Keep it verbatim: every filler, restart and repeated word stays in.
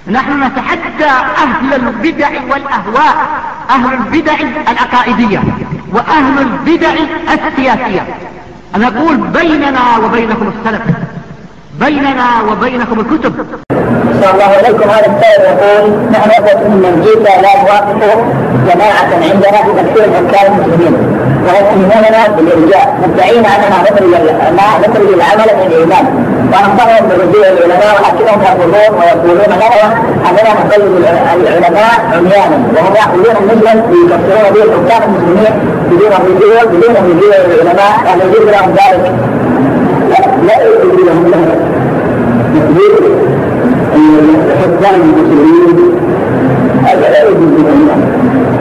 نحن نتحدى أهل البدع والأهواء، أهل البدع العقائدية وأهل البدع السياسية. نقول بيننا وبينكم السلف، بيننا وبينكم الكتب. صلى الله عليكم. هذا السائل يقول: نحن نثبت ان الجيزه لا توافق جماعه عندنا في تكفير حكام المسلمين ويتهموننا بالارجاء، مدعين اننا نخرج العمل من الايمان، وننصحهم برجوع العلماء ولكنهم يرفضون ويقولون لنا اننا نقلد العلماء عميانا، وهم ياخذون المسلم ليكفرون به حكام المسلمين بدون رجوع بدون رجوع العلماء، هل يجوز لهم ذلك؟ لا لا يجوز لهم ذلك. حكام المسلمين هذا لا يجوز لهم.